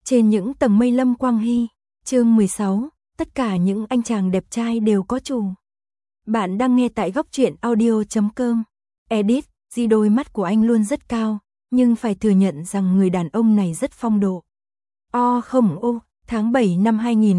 Trên những tầng mây Lâm Quang Hy, chương 16, tất cả những anh chàng đẹp trai đều có chủ. Bạn đang nghe tại góc truyện audio.com. Edit, đôi mắt của anh luôn rất cao, nhưng phải thừa nhận rằng người đàn ông này rất phong độ. Tháng 7 năm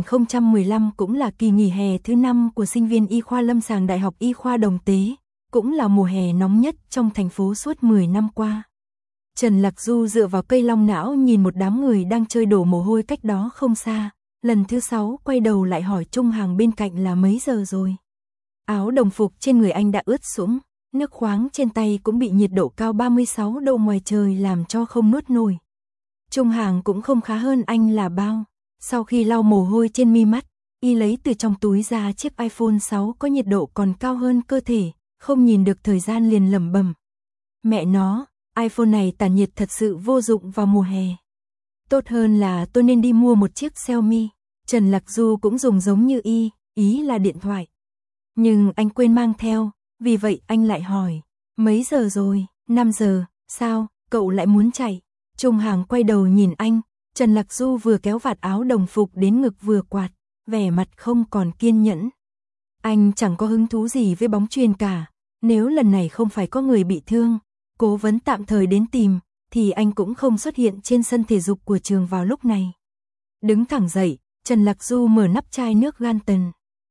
2015 cũng là kỳ nghỉ hè thứ 5 của sinh viên y khoa lâm sàng Đại học Y khoa Đồng Tế, cũng là mùa hè nóng nhất trong thành phố suốt 10 năm qua. Trần Lạc Du dựa vào cây long não nhìn một đám người đang chơi đổ mồ hôi cách đó không xa, lần thứ 6 quay đầu lại hỏi Trung Hàng bên cạnh là mấy giờ rồi. Áo đồng phục trên người anh đã ướt sũng, nước khoáng trên tay cũng bị nhiệt độ cao 36 độ ngoài trời làm cho không nuốt nổi. Trung Hàng cũng không khá hơn anh là bao. Sau khi lau mồ hôi trên mi mắt, y lấy từ trong túi ra chiếc iPhone 6 có nhiệt độ còn cao hơn cơ thể, không nhìn được thời gian liền lẩm bẩm. Mẹ nó, iPhone này tản nhiệt thật sự vô dụng vào mùa hè. Tốt hơn là tôi nên đi mua một chiếc Xiaomi. Trần Lạc Du cũng dùng giống như y, ý là điện thoại. Nhưng anh quên mang theo, vì vậy anh lại hỏi, mấy giờ rồi? 5 giờ, sao, cậu lại muốn chạy? Trung Hàng quay đầu nhìn anh, Trần Lạc Du vừa kéo vạt áo đồng phục đến ngực vừa quạt, vẻ mặt không còn kiên nhẫn. Anh chẳng có hứng thú gì với bóng chuyền cả, nếu lần này không phải có người bị thương, cố vấn tạm thời đến tìm, thì anh cũng không xuất hiện trên sân thể dục của trường vào lúc này. Đứng thẳng dậy, Trần Lạc Du mở nắp chai nước Ganton,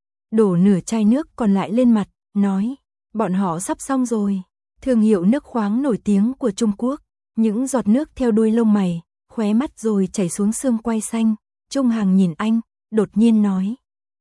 đổ nửa chai nước còn lại lên mặt, nói, bọn họ sắp xong rồi. Thương hiệu nước khoáng nổi tiếng của Trung Quốc, những giọt nước theo đuôi lông mày, khóe mắt rồi chảy xuống xương quai xanh. Trung Hàng nhìn anh, đột nhiên nói,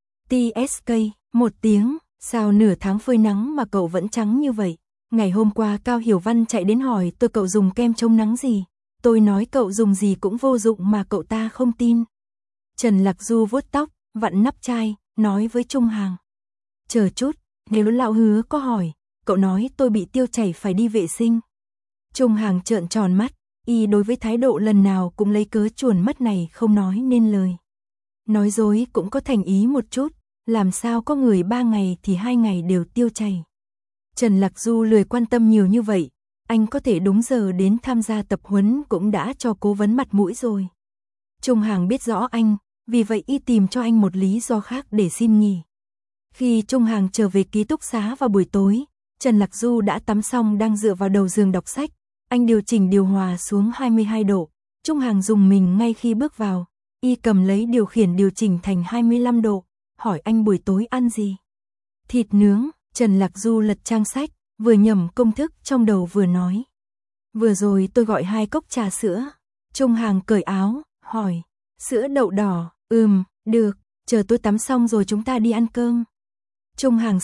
TSK, 1 tiếng, sao nửa tháng phơi nắng mà cậu vẫn trắng như vậy? Ngày hôm qua Cao Hiểu Văn chạy đến hỏi tôi cậu dùng kem chống nắng gì, tôi nói cậu dùng gì cũng vô dụng mà cậu ta không tin. Trần Lạc Du vuốt tóc, vặn nắp chai, nói với Trung Hàng, chờ chút, nếu lão Hứa có hỏi, cậu nói tôi bị tiêu chảy phải đi vệ sinh. Trung Hàng trợn tròn mắt, y đối với thái độ lần nào cũng lấy cớ chuồn mất này không nói nên lời. Nói dối cũng có thành ý một chút, làm sao có người 3 ngày thì 2 ngày đều tiêu chảy. Trần Lạc Du lười quan tâm nhiều như vậy, anh có thể đúng giờ đến tham gia tập huấn cũng đã cho cố vấn mặt mũi rồi. Trung Hàng biết rõ anh, vì vậy y tìm cho anh một lý do khác để xin nghỉ. Khi Trung Hàng trở về ký túc xá vào buổi tối, Trần Lạc Du đã tắm xong đang dựa vào đầu giường đọc sách. Anh điều chỉnh điều hòa xuống 22 độ. Trung Hàng dùng mình ngay khi bước vào. Y cầm lấy điều khiển điều chỉnh thành 25 độ. Hỏi anh buổi tối ăn gì? Thịt nướng. Trần Lạc Du lật trang sách, vừa nhẩm công thức trong đầu vừa nói. Vừa rồi tôi gọi 2 cốc trà sữa. Trung Hàng cởi áo, hỏi. Sữa đậu đỏ, được. Chờ tôi tắm xong rồi chúng ta đi ăn cơm. Trung Hàng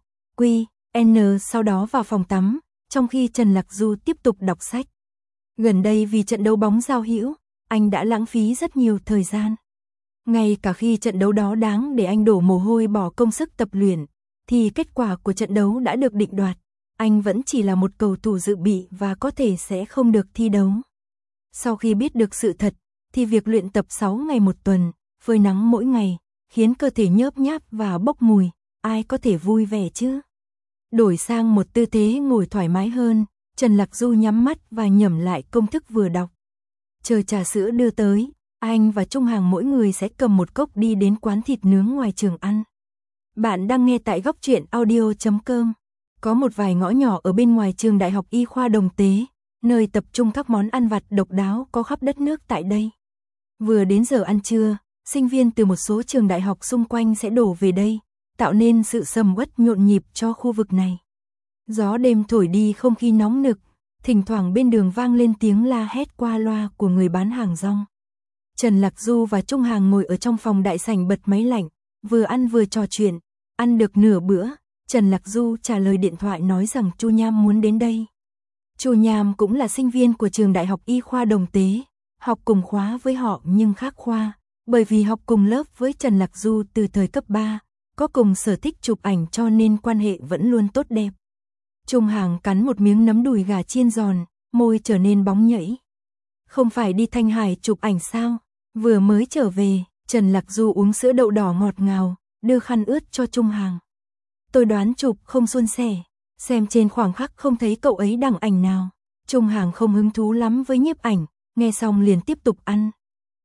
N sau đó vào phòng tắm, trong khi Trần Lạc Du tiếp tục đọc sách. Gần đây vì trận đấu bóng giao hữu, anh đã lãng phí rất nhiều thời gian. Ngay cả khi trận đấu đó đáng để anh đổ mồ hôi bỏ công sức tập luyện, thì kết quả của trận đấu đã được định đoạt. Anh vẫn chỉ là một cầu thủ dự bị và có thể sẽ không được thi đấu. Sau khi biết được sự thật, thì việc luyện tập 6 ngày một tuần, phơi nắng mỗi ngày, khiến cơ thể nhớp nháp và bốc mùi, ai có thể vui vẻ chứ? Đổi sang một tư thế ngồi thoải mái hơn, Trần Lạc Du nhắm mắt và nhẩm lại công thức vừa đọc. Chờ trà sữa đưa tới, anh và Trung Hàng mỗi người sẽ cầm một cốc đi đến quán thịt nướng ngoài trường ăn. Bạn đang nghe tại góc truyện audio.com. Có một vài ngõ nhỏ ở bên ngoài trường Đại học Y khoa Đồng Tế, nơi tập trung các món ăn vặt độc đáo có khắp đất nước tại đây. Vừa đến giờ ăn trưa, sinh viên từ một số trường đại học xung quanh sẽ đổ về đây, tạo nên sự sầm uất nhộn nhịp cho khu vực này. Gió đêm thổi đi không khí nóng nực, thỉnh thoảng bên đường vang lên tiếng la hét qua loa của người bán hàng rong. Trần Lạc Du và Trung Hàng ngồi ở trong phòng đại sảnh bật máy lạnh, vừa ăn vừa trò chuyện. Ăn được nửa bữa, Trần Lạc Du trả lời điện thoại nói rằng Chu Nham muốn đến đây. Chu Nham cũng là sinh viên của trường Đại học Y khoa Đồng Tế, học cùng khóa với họ nhưng khác khoa, bởi vì học cùng lớp với Trần Lạc Du từ thời cấp 3, có cùng sở thích chụp ảnh cho nên quan hệ vẫn luôn tốt đẹp. Trung Hàng cắn một miếng nấm đùi gà chiên giòn, môi trở nên bóng nhảy. Không phải đi Thanh Hải chụp ảnh sao? Vừa mới trở về, Trần Lạc Du uống sữa đậu đỏ ngọt ngào, đưa khăn ướt cho Trung Hàng. Tôi đoán chụp không suôn sẻ, xem trên khoảng khắc không thấy cậu ấy đăng ảnh nào. Trung Hàng không hứng thú lắm với nhiếp ảnh, nghe xong liền tiếp tục ăn.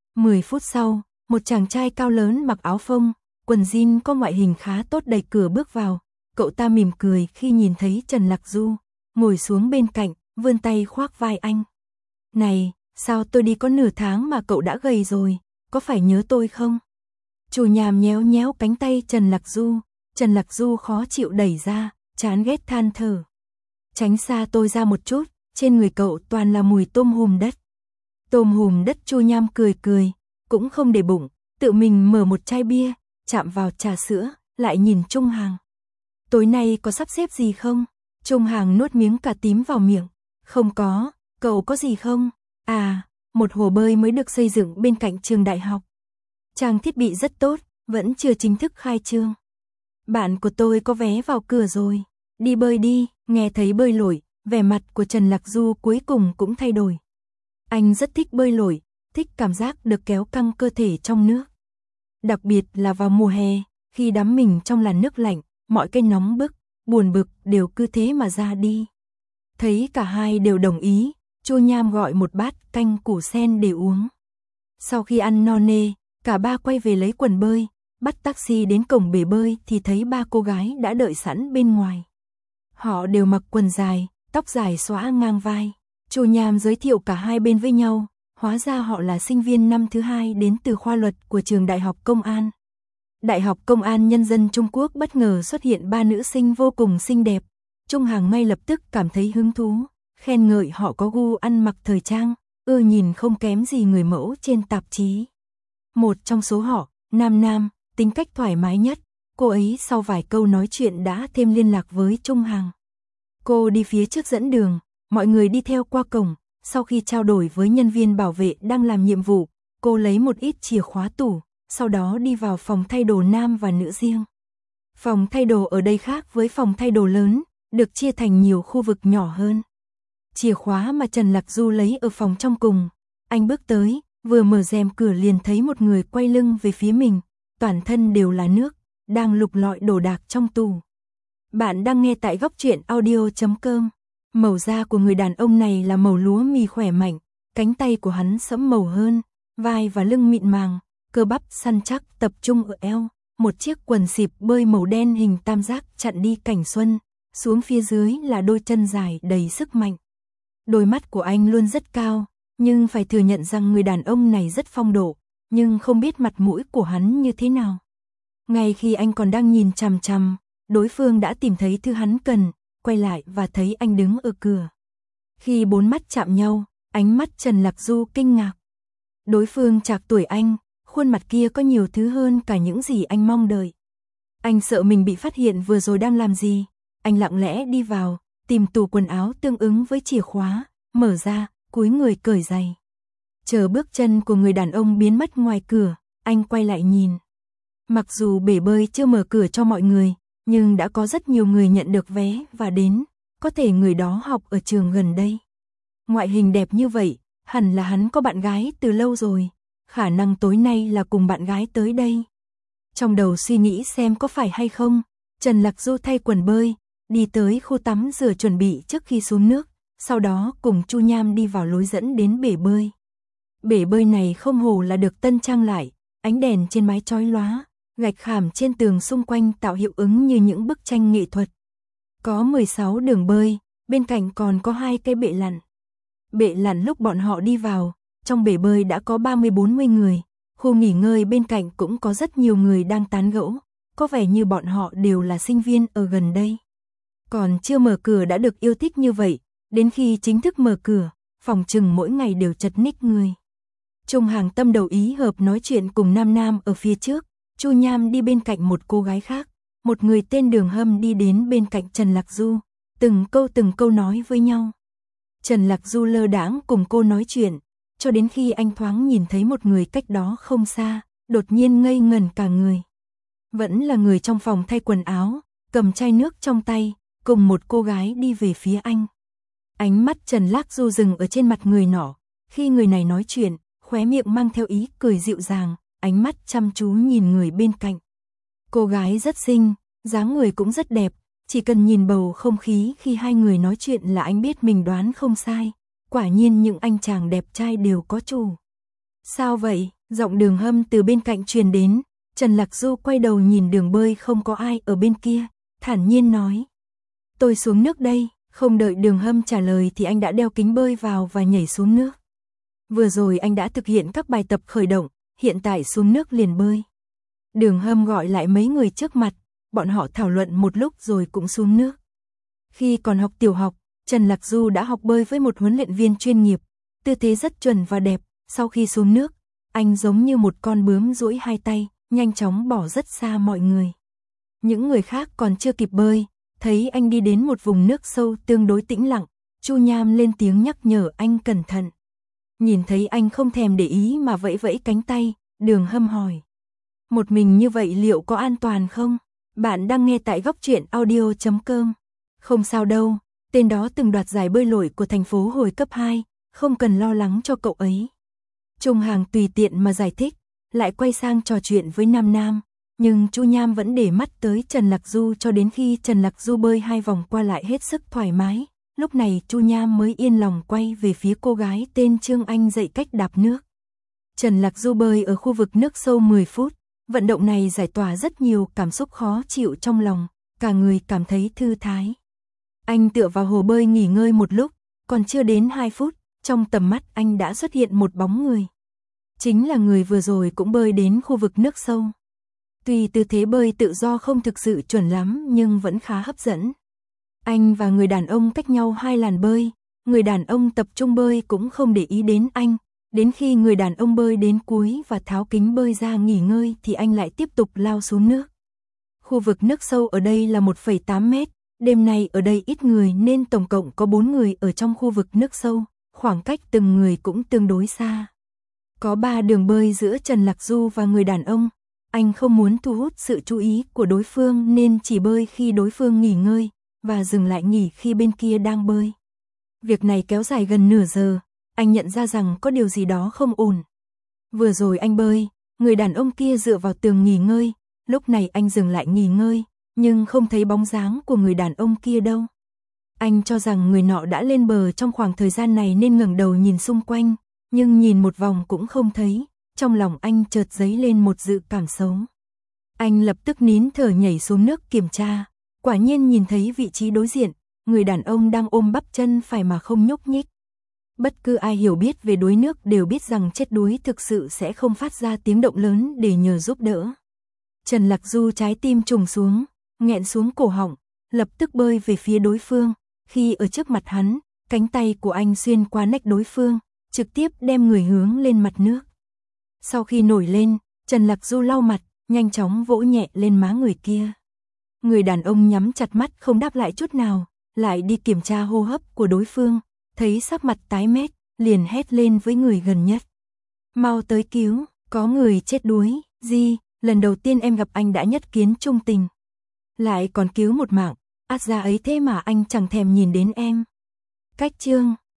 10 phút sau, một chàng trai cao lớn mặc áo phông, quần jean có ngoại hình khá tốt đẩy cửa bước vào. Cậu ta mỉm cười khi nhìn thấy Trần Lạc Du, ngồi xuống bên cạnh, vươn tay khoác vai anh. Này, sao tôi đi có nửa tháng mà cậu đã gầy rồi, có phải nhớ tôi không? Chu Nham nhéo nhéo cánh tay Trần Lạc Du khó chịu đẩy ra, chán ghét than thở. Tránh xa tôi ra một chút, trên người cậu toàn là mùi tôm hùm đất. Tôm hùm đất. Chu Nham cười cười, cũng không để bụng, tự mình mở một chai bia, chạm vào trà sữa, lại nhìn Trung Hàng. Tối nay có sắp xếp gì không? Trung Hàng nuốt miếng cà tím vào miệng. Không có, cậu có gì không? À, một hồ bơi mới được xây dựng bên cạnh trường đại học. Trang thiết bị rất tốt, vẫn chưa chính thức khai trương. Bạn của tôi có vé vào cửa rồi. Đi bơi đi. Nghe thấy bơi lội, vẻ mặt của Trần Lạc Du cuối cùng cũng thay đổi. Anh rất thích bơi lội, thích cảm giác được kéo căng cơ thể trong nước. Đặc biệt là vào mùa hè, khi đắm mình trong làn nước lạnh, mọi cái nóng bức, buồn bực đều cứ thế mà ra đi. Thấy cả hai đều đồng ý, Chu Nham gọi một bát canh củ sen để uống. Sau khi ăn no nê, cả ba quay về lấy quần bơi, bắt taxi đến cổng bể bơi thì thấy ba cô gái đã đợi sẵn bên ngoài. Họ đều mặc quần dài, tóc dài xõa ngang vai. Chu Nham giới thiệu cả hai bên với nhau, hóa ra họ là sinh viên năm thứ 2 đến từ khoa luật của trường Đại học Công an. Đại học Công an Nhân dân Trung Quốc bất ngờ xuất hiện 3 nữ sinh vô cùng xinh đẹp. Trung Hàng ngay lập tức cảm thấy hứng thú, khen ngợi họ có gu ăn mặc thời trang, nhìn không kém gì người mẫu trên tạp chí. Một trong số họ, Nam, tính cách thoải mái nhất, cô ấy sau vài câu nói chuyện đã thêm liên lạc với Trung Hàng. Cô đi phía trước dẫn đường, mọi người đi theo qua cổng, sau khi trao đổi với nhân viên bảo vệ đang làm nhiệm vụ, cô lấy một ít chìa khóa tủ, sau đó đi vào phòng thay đồ nam và nữ riêng. Phòng thay đồ ở đây khác với phòng thay đồ lớn, được chia thành nhiều khu vực nhỏ hơn. Chìa khóa mà Trần Lạc Du lấy ở phòng trong cùng, anh bước tới, vừa mở rèm cửa liền thấy một người quay lưng về phía mình, toàn thân đều là nước, đang lục lọi đồ đạc trong tủ. Bạn đang nghe tại Góc Truyện Audio.com. Màu da của người đàn ông này là màu lúa mì khỏe mạnh, cánh tay của hắn sẫm màu hơn, vai và lưng mịn màng, cơ bắp săn chắc tập trung ở eo, một chiếc quần xịp bơi màu đen hình tam giác chặn đi cảnh xuân, xuống phía dưới là đôi chân dài đầy sức mạnh. Đôi mắt của anh luôn rất cao, nhưng phải thừa nhận rằng người đàn ông này rất phong độ, nhưng không biết mặt mũi của hắn như thế nào. Ngay khi anh còn đang nhìn chằm chằm, đối phương đã tìm thấy thứ hắn cần, quay lại và thấy anh đứng ở cửa. Khi bốn mắt chạm nhau, ánh mắt Trần Lạc Du kinh ngạc. Đối phương trạc tuổi anh, khuôn mặt kia có nhiều thứ hơn cả những gì anh mong đợi. Anh sợ mình bị phát hiện vừa rồi đang làm gì, anh lặng lẽ đi vào, tìm tủ quần áo tương ứng với chìa khóa, mở ra, cúi người cởi giày. Chờ bước chân của người đàn ông biến mất ngoài cửa, anh quay lại nhìn. Mặc dù bể bơi chưa mở cửa cho mọi người, nhưng đã có rất nhiều người nhận được vé và đến, có thể người đó học ở trường gần đây. Ngoại hình đẹp như vậy, hẳn là hắn có bạn gái từ lâu rồi, khả năng tối nay là cùng bạn gái tới đây. Trong đầu suy nghĩ xem có phải hay không, Trần Lạc Du thay quần bơi, đi tới khu tắm rửa chuẩn bị trước khi xuống nước, sau đó cùng Chu Nham đi vào lối dẫn đến bể bơi. Bể bơi này không hồ là được tân trang lại, ánh đèn trên mái chói lóa, gạch khảm trên tường xung quanh tạo hiệu ứng như những bức tranh nghệ thuật. Có 16 đường bơi, bên cạnh còn có 2 cái bệ lặn. Bệ lặn lúc bọn họ đi vào, trong bể bơi đã có 30-40 người, khu nghỉ ngơi bên cạnh cũng có rất nhiều người đang tán gẫu, có vẻ như bọn họ đều là sinh viên ở gần đây. Còn chưa mở cửa đã được yêu thích như vậy, đến khi chính thức mở cửa, phòng chừng mỗi ngày đều chật ních người. Trung Hàng tâm đầu ý hợp nói chuyện cùng Nam ở phía trước, Chu Nham đi bên cạnh một cô gái khác, một người tên Đường Hâm đi đến bên cạnh Trần Lạc Du, từng câu nói với nhau. Trần Lạc Du lơ đãng cùng cô nói chuyện, cho đến khi anh thoáng nhìn thấy một người cách đó không xa, đột nhiên ngây ngẩn cả người. Vẫn là người trong phòng thay quần áo, cầm chai nước trong tay, cùng một cô gái đi về phía anh. Ánh mắt Trần Lạc Du dừng ở trên mặt người nọ, khi người này nói chuyện, khóe miệng mang theo ý cười dịu dàng, ánh mắt chăm chú nhìn người bên cạnh. Cô gái rất xinh, dáng người cũng rất đẹp, chỉ cần nhìn bầu không khí khi hai người nói chuyện là anh biết mình đoán không sai. Quả nhiên những anh chàng đẹp trai đều có chủ. Sao vậy? Giọng Đường Hâm từ bên cạnh truyền đến, Trần Lạc Du quay đầu nhìn đường bơi không có ai ở bên kia, thản nhiên nói. Tôi xuống nước đây, không đợi Đường Hâm trả lời thì anh đã đeo kính bơi vào và nhảy xuống nước. Vừa rồi anh đã thực hiện các bài tập khởi động, hiện tại xuống nước liền bơi. Đường Hâm gọi lại mấy người trước mặt, bọn họ thảo luận một lúc rồi cũng xuống nước. Khi còn học tiểu học, Trần Lạc Du đã học bơi với một huấn luyện viên chuyên nghiệp, tư thế rất chuẩn và đẹp, sau khi xuống nước, anh giống như một con bướm duỗi hai tay, nhanh chóng bỏ rất xa mọi người. Những người khác còn chưa kịp bơi, thấy anh đi đến một vùng nước sâu tương đối tĩnh lặng, Chu Nham lên tiếng nhắc nhở anh cẩn thận. Nhìn thấy anh không thèm để ý mà vẫy vẫy cánh tay, Đường Hâm hỏi. Một mình như vậy liệu có an toàn không? Bạn đang nghe tại Góc Truyện Audio.com. Không sao đâu, tên đó từng đoạt giải bơi lội của thành phố hồi cấp 2, không cần lo lắng cho cậu ấy. Trung Hàng tùy tiện mà giải thích, lại quay sang trò chuyện với Nam Nam, nhưng Chu Nham vẫn để mắt tới Trần Lạc Du cho đến khi Trần Lạc Du bơi 2 vòng qua lại hết sức thoải mái. Lúc này Chu Nham mới yên lòng quay về phía cô gái tên Trương Anh dạy cách đạp nước. Trần Lạc Du bơi ở khu vực nước sâu 10 phút, vận động này giải tỏa rất nhiều cảm xúc khó chịu trong lòng, cả người cảm thấy thư thái. Anh tựa vào hồ bơi nghỉ ngơi một lúc, còn chưa đến 2 phút, trong tầm mắt anh đã xuất hiện một bóng người. Chính là người vừa rồi cũng bơi đến khu vực nước sâu. Tuy tư thế bơi tự do không thực sự chuẩn lắm nhưng vẫn khá hấp dẫn. Anh và người đàn ông cách nhau 2 làn bơi, người đàn ông tập trung bơi cũng không để ý đến anh, đến khi người đàn ông bơi đến cuối và tháo kính bơi ra nghỉ ngơi thì anh lại tiếp tục lao xuống nước. Khu vực nước sâu ở đây là 1,8 mét, đêm nay ở đây ít người nên tổng cộng có 4 người ở trong khu vực nước sâu, khoảng cách từng người cũng tương đối xa. Có 3 đường bơi giữa Trần Lạc Du và người đàn ông, anh không muốn thu hút sự chú ý của đối phương nên chỉ bơi khi đối phương nghỉ ngơi, và dừng lại nghỉ khi bên kia đang bơi. Việc này kéo dài gần nửa giờ, anh nhận ra rằng có điều gì đó không ổn. Vừa rồi anh bơi, người đàn ông kia dựa vào tường nghỉ ngơi, lúc này anh dừng lại nghỉ ngơi, nhưng không thấy bóng dáng của người đàn ông kia đâu. Anh cho rằng người nọ đã lên bờ trong khoảng thời gian này nên ngẩng đầu nhìn xung quanh, nhưng nhìn một vòng cũng không thấy, trong lòng anh chợt dấy lên một dự cảm xấu. Anh lập tức nín thở nhảy xuống nước kiểm tra, quả nhiên nhìn thấy vị trí đối diện, người đàn ông đang ôm bắp chân phải mà không nhúc nhích. Bất cứ ai hiểu biết về đuối nước đều biết rằng chết đuối thực sự sẽ không phát ra tiếng động lớn để nhờ giúp đỡ. Trần Lạc Du trái tim trùng xuống, nghẹn xuống cổ họng, lập tức bơi về phía đối phương, khi ở trước mặt hắn, cánh tay của anh xuyên qua nách đối phương, trực tiếp đem người hướng lên mặt nước. Sau khi nổi lên, Trần Lạc Du lau mặt, nhanh chóng vỗ nhẹ lên má người kia. Người đàn ông nhắm chặt mắt không đáp lại chút nào, lại đi kiểm tra hô hấp của đối phương, thấy sắc mặt tái mét, liền hét lên với người gần nhất. Mau tới cứu, có người chết đuối, Di, lần đầu tiên em gặp anh đã nhất kiến trung tình. Lại còn cứu một mạng, át ra ấy thế mà anh chẳng thèm nhìn đến em. Cách chương